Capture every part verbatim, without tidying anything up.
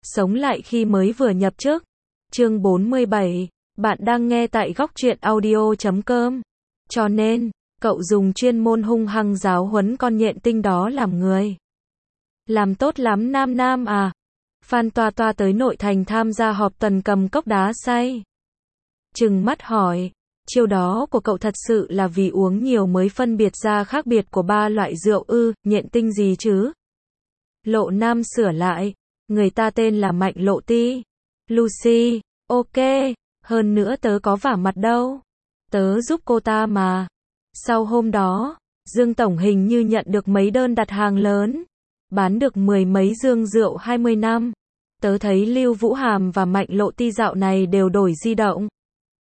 Sống lại khi mới vừa nhập chức. Chương bốn mươi bảy. Bạn đang nghe tại góc truyện audio chấm com. Cho nên, cậu dùng chuyên môn hung hăng giáo huấn con nhện tinh đó làm người. Làm tốt lắm Nam Nam à. Phan Toa Toa tới nội thành tham gia họp tuần cầm cốc đá say. Trừng mắt hỏi, chiêu đó của cậu thật sự là vì uống nhiều mới phân biệt ra khác biệt của ba loại rượu ư, nhện tinh gì chứ? Lộ Nam sửa lại, người ta tên là Mạnh Lộ Ti. Lucy, ok, hơn nữa tớ có vả mặt đâu. Tớ giúp cô ta mà. Sau hôm đó, Dương Tổng hình như nhận được mấy đơn đặt hàng lớn. Bán được mười mấy dương rượu hai mươi năm. Tớ thấy Lưu Vũ Hàm và Mạnh Lộ Ti dạo này đều đổi di động.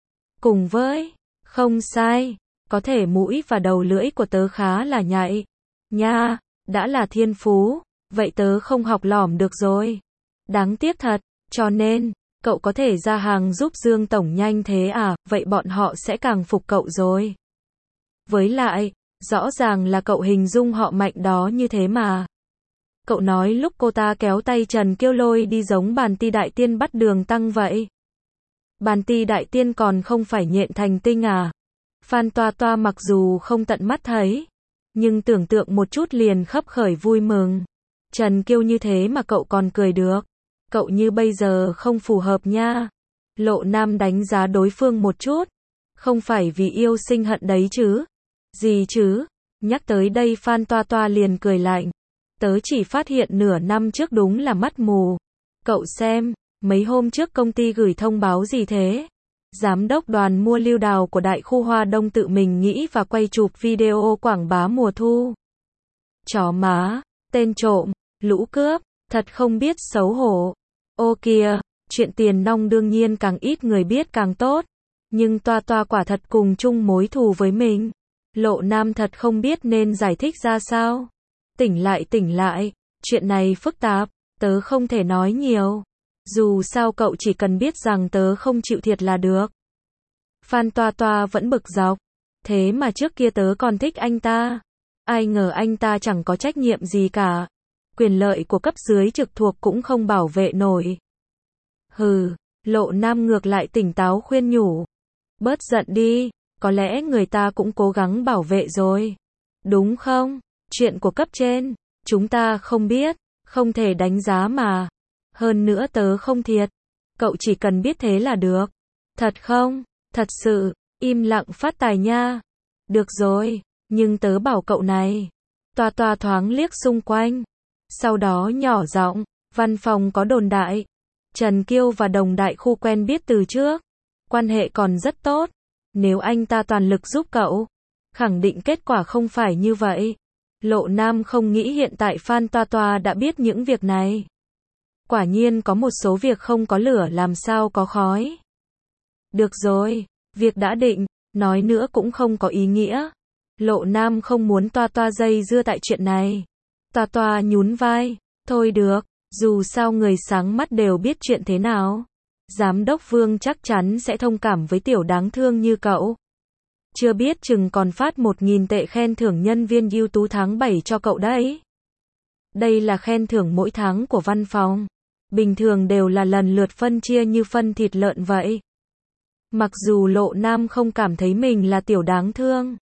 Cùng với, không sai, có thể mũi và đầu lưỡi của tớ khá là nhạy. Nha, đã là thiên phú, vậy tớ không học lỏm được rồi. Đáng tiếc thật, cho nên, cậu có thể ra hàng giúp Dương Tổng nhanh thế à, vậy bọn họ sẽ càng phục cậu rồi. Với lại, rõ ràng là cậu hình dung họ Mạnh đó như thế mà. Cậu nói lúc cô ta kéo tay Trần Kiêu Lôi đi giống Bàn Ti Đại Tiên bắt Đường Tăng vậy. Bàn Ti Đại Tiên còn không phải nhện thành tinh à? Phan Toa Toa mặc dù không tận mắt thấy, nhưng tưởng tượng một chút liền khấp khởi vui mừng. Trần Kiêu như thế mà cậu còn cười được. Cậu như bây giờ không phù hợp nha. Lộ Nam đánh giá đối phương một chút. Không phải vì yêu sinh hận đấy chứ. Gì chứ? Nhắc tới đây Phan Toa Toa liền cười lạnh. Tớ chỉ phát hiện nửa năm trước đúng là mắt mù. Cậu xem, mấy hôm trước công ty gửi thông báo gì thế? Giám đốc đoàn mua lưu đào của Đại Khu Hoa Đông tự mình nghĩ và quay chụp video quảng bá mùa thu. Chó má, tên trộm, lũ cướp, thật không biết xấu hổ. Ô kìa, chuyện tiền nong đương nhiên càng ít người biết càng tốt. Nhưng Toa Toa quả thật cùng chung mối thù với mình. Lộ Nam thật không biết nên giải thích ra sao. Tỉnh lại tỉnh lại, chuyện này phức tạp, tớ không thể nói nhiều. Dù sao cậu chỉ cần biết rằng tớ không chịu thiệt là được. Phan Toa Toa vẫn bực dọc. Thế mà trước kia tớ còn thích anh ta. Ai ngờ anh ta chẳng có trách nhiệm gì cả. Quyền lợi của cấp dưới trực thuộc cũng không bảo vệ nổi. Hừ, Lộ Nam ngược lại tỉnh táo khuyên nhủ. Bớt giận đi, có lẽ người ta cũng cố gắng bảo vệ rồi. Đúng không? Chuyện của cấp trên, chúng ta không biết, không thể đánh giá mà. Hơn nữa tớ không thiệt. Cậu chỉ cần biết thế là được. Thật không? Thật sự, im lặng phát tài nha. Được rồi, nhưng tớ bảo cậu này. Toa Toa thoáng liếc xung quanh. Sau đó nhỏ giọng, văn phòng có đồn đại. Trần Kiêu và Đồng Đại Khu quen biết từ trước. Quan hệ còn rất tốt. Nếu anh ta toàn lực giúp cậu, khẳng định kết quả không phải như vậy. Lộ Nam không nghĩ hiện tại Phan Toa Toa đã biết những việc này. Quả nhiên có một số việc không có lửa làm sao có khói. Được rồi, việc đã định, nói nữa cũng không có ý nghĩa. Lộ Nam không muốn Toa Toa dây dưa tại chuyện này. Toa Toa nhún vai, thôi được, dù sao người sáng mắt đều biết chuyện thế nào. Giám đốc Vương chắc chắn sẽ thông cảm với tiểu đáng thương như cậu. Chưa biết chừng còn phát một nghìn tệ khen thưởng nhân viên ưu tú tháng bảy cho cậu đấy. Đây là khen thưởng mỗi tháng của văn phòng. Bình thường đều là lần lượt phân chia như phân thịt lợn vậy. Mặc dù Lộ Nam không cảm thấy mình là tiểu đáng thương.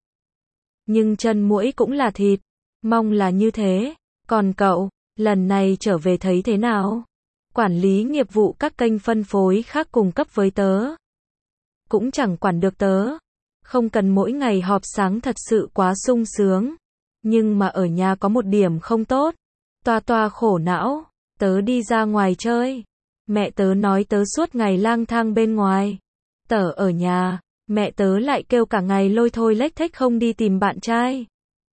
Nhưng chân muỗi cũng là thịt. Mong là như thế. Còn cậu, lần này trở về thấy thế nào? Quản lý nghiệp vụ các kênh phân phối khác cùng cấp với tớ. Cũng chẳng quản được tớ. Không cần mỗi ngày họp sáng thật sự quá sung sướng. Nhưng mà ở nhà có một điểm không tốt. Toa Toa khổ não. Tớ đi ra ngoài chơi. Mẹ tớ nói tớ suốt ngày lang thang bên ngoài. Tớ ở nhà, mẹ tớ lại kêu cả ngày lôi thôi lếch thếch không đi tìm bạn trai.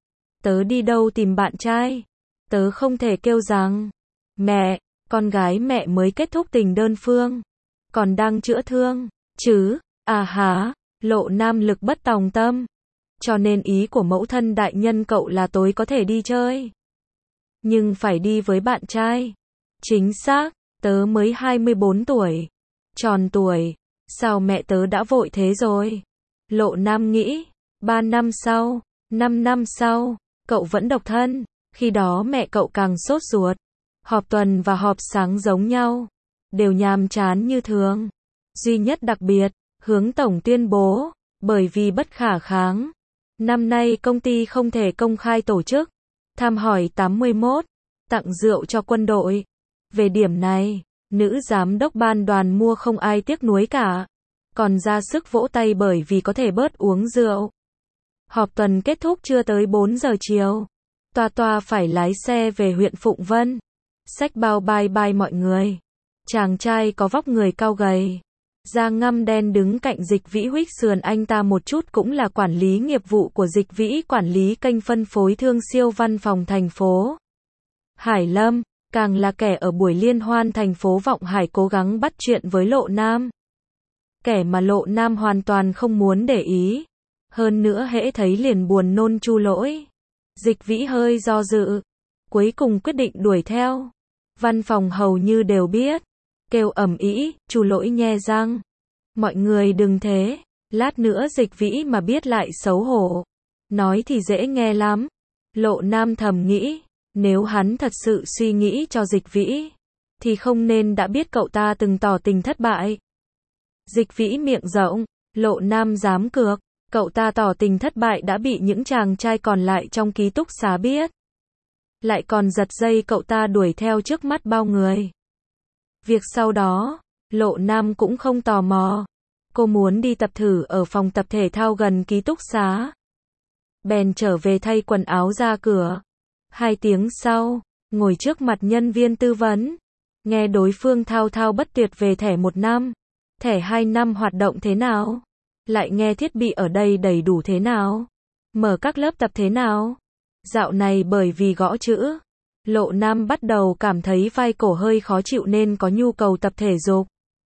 Tớ đi đâu tìm bạn trai? Tớ không thể kêu rằng, mẹ, con gái mẹ mới kết thúc tình đơn phương. Còn đang chữa thương, chứ, à hả, Lộ Nam lực bất tòng tâm. Cho nên ý của mẫu thân đại nhân cậu là tối có thể đi chơi. Nhưng phải đi với bạn trai. Chính xác, tớ mới hai mươi bốn tuổi. Tròn tuổi, sao mẹ tớ đã vội thế rồi? Lộ Nam nghĩ, ba năm sau, năm năm sau, cậu vẫn độc thân. Khi đó mẹ cậu càng sốt ruột. Họp tuần và họp sáng giống nhau. đều nhàm chán như thường. Duy nhất đặc biệt, hướng tổng tuyên bố, bởi vì bất khả kháng. Năm nay công ty không thể công khai tổ chức. Thăm hỏi tám mươi mốt, tặng rượu cho quân đội. Về điểm này, nữ giám đốc ban đoàn mua không ai tiếc nuối cả. Còn ra sức vỗ tay bởi vì có thể bớt uống rượu. Họp tuần kết thúc chưa tới bốn giờ chiều. Toa toa phải lái xe về huyện Phụng Vân. Xách bao bye bye mọi người. Chàng trai có vóc người cao gầy. Da ngăm đen đứng cạnh Dịch Vĩ huých sườn anh ta một chút, cũng là quản lý nghiệp vụ của Dịch Vĩ, quản lý kênh phân phối thương siêu văn phòng thành phố Hải Lâm, càng là kẻ ở buổi liên hoan thành phố Vọng Hải cố gắng bắt chuyện với Lộ Nam. Kẻ mà Lộ Nam hoàn toàn không muốn để ý. Hơn nữa hễ thấy liền buồn nôn Chu Lỗi. Dịch Vĩ hơi do dự, cuối cùng quyết định đuổi theo. Văn phòng hầu như đều biết. Kêu ầm ĩ, Chu Lỗi nhe răng. Mọi người đừng thế, lát nữa Dịch Vĩ mà biết lại xấu hổ. Nói thì dễ nghe lắm. Lộ Nam thầm nghĩ, nếu hắn thật sự suy nghĩ cho Dịch Vĩ, thì không nên đã biết cậu ta từng tỏ tình thất bại. Dịch Vĩ miệng rộng, Lộ Nam dám cược, cậu ta tỏ tình thất bại đã bị những chàng trai còn lại trong ký túc xá biết. Lại còn giật dây cậu ta đuổi theo trước mắt bao người. Việc sau đó, Lộ Nam cũng không tò mò. Cô muốn đi tập thử ở phòng tập thể thao gần ký túc xá. Bèn trở về thay quần áo ra cửa. Hai tiếng sau, ngồi trước mặt nhân viên tư vấn. Nghe đối phương thao thao bất tuyệt về thẻ một năm. Thẻ hai năm hoạt động thế nào? Lại nghe thiết bị ở đây đầy đủ thế nào? Mở các lớp tập thế nào? Dạo này bởi vì gõ chữ, Lộ Nam bắt đầu cảm thấy vai cổ hơi khó chịu nên có nhu cầu tập thể dục.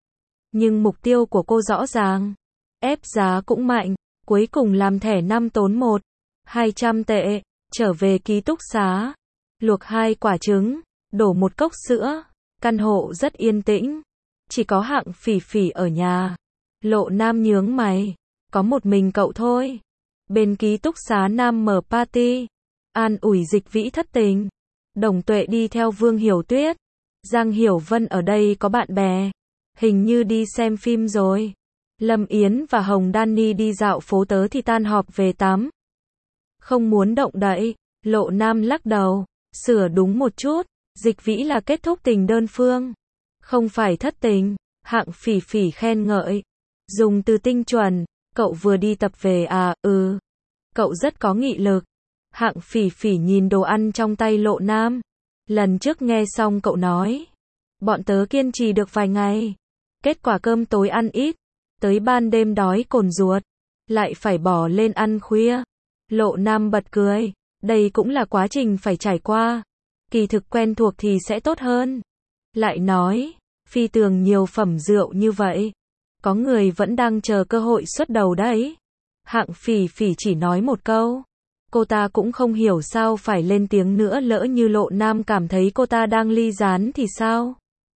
Nhưng mục tiêu của cô rõ ràng. Ép giá cũng mạnh, cuối cùng làm thẻ năm tốn một, hai trăm tệ, trở về ký túc xá. Luộc hai quả trứng, đổ một cốc sữa, căn hộ rất yên tĩnh. Chỉ có Hạng Phỉ Phỉ ở nhà. Lộ Nam nhướng mày, có một mình cậu thôi. Bên ký túc xá Nam mở party, an ủi Dịch Vĩ thất tình. Đồng Tuệ đi theo Vương Hiểu Tuyết. Giang Hiểu Vân ở đây có bạn bè, hình như đi xem phim rồi. Lâm Yến và Hồng Danny đi dạo phố, tớ thì tan họp về tắm. Không muốn động đậy. Lộ Nam lắc đầu, sửa đúng một chút, Dịch Vĩ là kết thúc tình đơn phương, không phải thất tình. Hạng Phỉ Phỉ khen ngợi, dùng từ tinh chuẩn. Cậu vừa đi tập về à? Ừ. Cậu rất có nghị lực. Hạng Phỉ Phỉ nhìn đồ ăn trong tay Lộ Nam. Lần trước nghe xong cậu nói, bọn tớ kiên trì được vài ngày. Kết quả cơm tối ăn ít, tới ban đêm đói cồn ruột, lại phải bỏ lên ăn khuya. Lộ Nam bật cười, đây cũng là quá trình phải trải qua. Kỳ thực quen thuộc thì sẽ tốt hơn. Lại nói, Phi Tường nhiều phẩm rượu như vậy, có người vẫn đang chờ cơ hội xuất đầu đấy. Hạng Phỉ Phỉ chỉ nói một câu. Cô ta cũng không hiểu sao phải lên tiếng nữa, lỡ như Lộ Nam cảm thấy cô ta đang ly gián thì sao?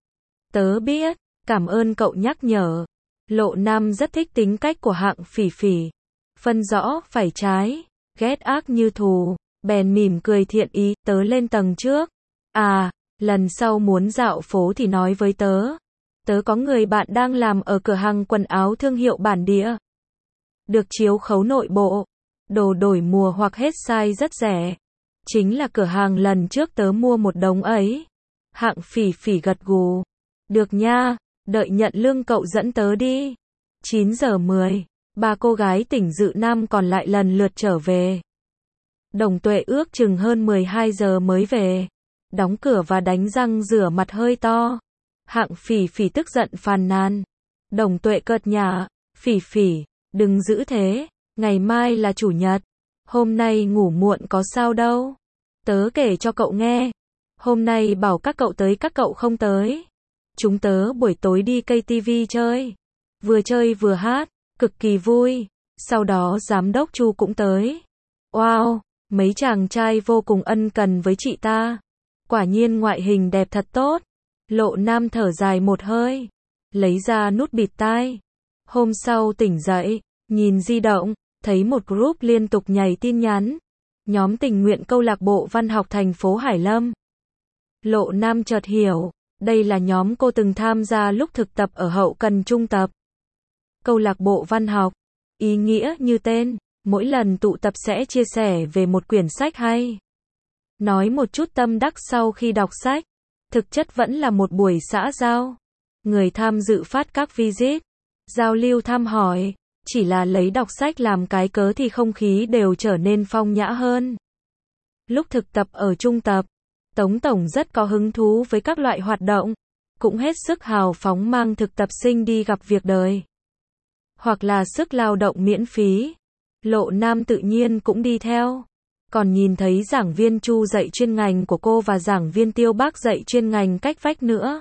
Tớ biết, cảm ơn cậu nhắc nhở. Lộ Nam rất thích tính cách của Hạng Phỉ Phỉ. Phân rõ phải trái, ghét ác như thù, bèn mỉm cười thiện ý, tớ lên tầng trước. À, lần sau muốn dạo phố thì nói với tớ. Tớ có người bạn đang làm ở cửa hàng quần áo thương hiệu bản địa. Được chiếu khấu nội bộ, đồ đổi mùa hoặc hết size rất rẻ. Chính là cửa hàng lần trước tớ mua một đống ấy. Hạng Phỉ Phỉ gật gù. Được nha, đợi nhận lương cậu dẫn tớ đi. chín giờ mười, ba cô gái tỉnh Dự Nam còn lại lần lượt trở về. Đồng Tuệ ước chừng hơn mười hai giờ mới về. Đóng cửa và đánh răng rửa mặt hơi to. Hạng Phỉ Phỉ tức giận phàn nàn. Đồng Tuệ cợt nhả, Phỉ Phỉ, đừng giữ thế, ngày mai là chủ nhật. Hôm nay ngủ muộn có sao đâu. Tớ kể cho cậu nghe. Hôm nay bảo các cậu tới các cậu không tới. Chúng tớ buổi tối đi ca tê vê chơi. Vừa chơi vừa hát, cực kỳ vui. Sau đó giám đốc Chu cũng tới. Wow, mấy chàng trai vô cùng ân cần với chị ta. Quả nhiên ngoại hình đẹp thật tốt. Lộ Nam thở dài một hơi, lấy ra nút bịt tai. Hôm sau tỉnh dậy, nhìn di động, thấy một group liên tục nhảy tin nhắn. Nhóm tình nguyện câu lạc bộ văn học thành phố Hải Lâm. Lộ Nam chợt hiểu, Đây là nhóm cô từng tham gia lúc thực tập ở hậu cần trung tập. Câu lạc bộ văn học. Ý nghĩa như tên, mỗi lần tụ tập sẽ chia sẻ về một quyển sách hay. Nói một chút tâm đắc sau khi đọc sách. Thực chất vẫn là một buổi xã giao. Người tham dự phát các visit, giao lưu thăm hỏi. Chỉ là lấy đọc sách làm cái cớ thì không khí đều trở nên phong nhã hơn. Lúc thực tập ở trung tập, Tống Tổng rất có hứng thú với các loại hoạt động, cũng hết sức hào phóng mang thực tập sinh đi gặp việc đời. Hoặc là sức lao động miễn phí. Lộ Nam tự nhiên cũng đi theo. Còn nhìn thấy giảng viên Chu dạy chuyên ngành của cô và giảng viên Tiêu Bác dạy chuyên ngành cách vách nữa.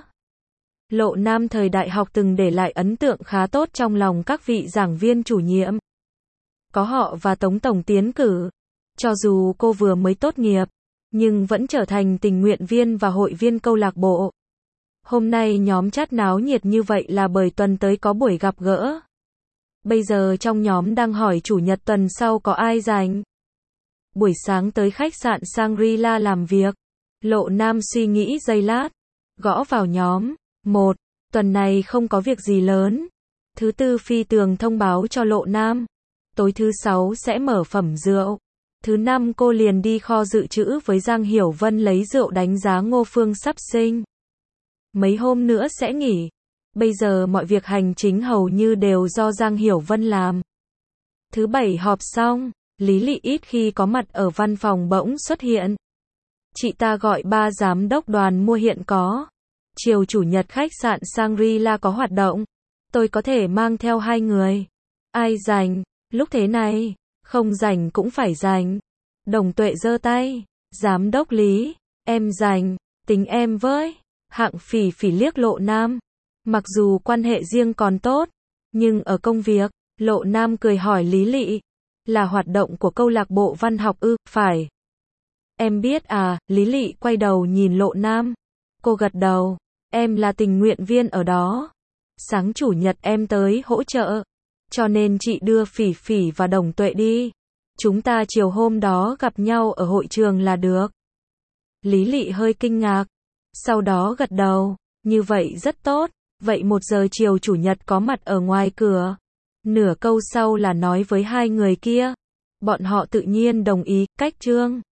Lộ Nam thời đại học từng để lại ấn tượng khá tốt trong lòng các vị giảng viên chủ nhiệm. Có họ và Tống Tổng tiến cử. Cho dù cô vừa mới tốt nghiệp, nhưng vẫn trở thành tình nguyện viên và hội viên câu lạc bộ. Hôm nay nhóm chat náo nhiệt như vậy là bởi tuần tới có buổi gặp gỡ. Bây giờ trong nhóm đang hỏi chủ nhật tuần sau có ai rảnh. Buổi sáng tới khách sạn Shangri-La làm việc. Lộ Nam suy nghĩ giây lát. Gõ vào nhóm. Một. Tuần này không có việc gì lớn. Thứ tư Phi Tường thông báo cho Lộ Nam. Tối thứ sáu sẽ mở phẩm rượu. Thứ năm cô liền đi kho dự trữ với Giang Hiểu Vân lấy rượu đánh giá Ngô Phương sắp sinh. Mấy hôm nữa sẽ nghỉ. Bây giờ mọi việc hành chính hầu như đều do Giang Hiểu Vân làm. Thứ bảy họp xong, Lý Lị ít khi có mặt ở văn phòng bỗng xuất hiện. Chị ta gọi ba giám đốc đoàn mua hiện có. Chiều chủ nhật khách sạn Shangri-La có hoạt động. Tôi có thể mang theo hai người. Ai rảnh? Lúc thế này, không rảnh cũng phải rảnh. Đồng Tuệ giơ tay. Giám đốc Lý, em rảnh, tính em với. Hạng Phỉ Phỉ liếc Lộ Nam. Mặc dù quan hệ riêng còn tốt, nhưng ở công việc, Lộ Nam cười hỏi Lý Lị. Là hoạt động của câu lạc bộ văn học ư? Phải. Em biết à, Lý Lị quay đầu nhìn Lộ Nam. Cô gật đầu. Em là tình nguyện viên ở đó. Sáng chủ nhật em tới hỗ trợ. Cho nên chị đưa Phỉ Phỉ và Đồng Tuệ đi. Chúng ta chiều hôm đó gặp nhau ở hội trường là được. Lý Lị hơi kinh ngạc. Sau đó gật đầu. Như vậy rất tốt. Vậy một giờ chiều chủ nhật có mặt ở ngoài cửa. Nửa câu sau là nói với hai người kia. Bọn họ tự nhiên đồng ý, cách chương.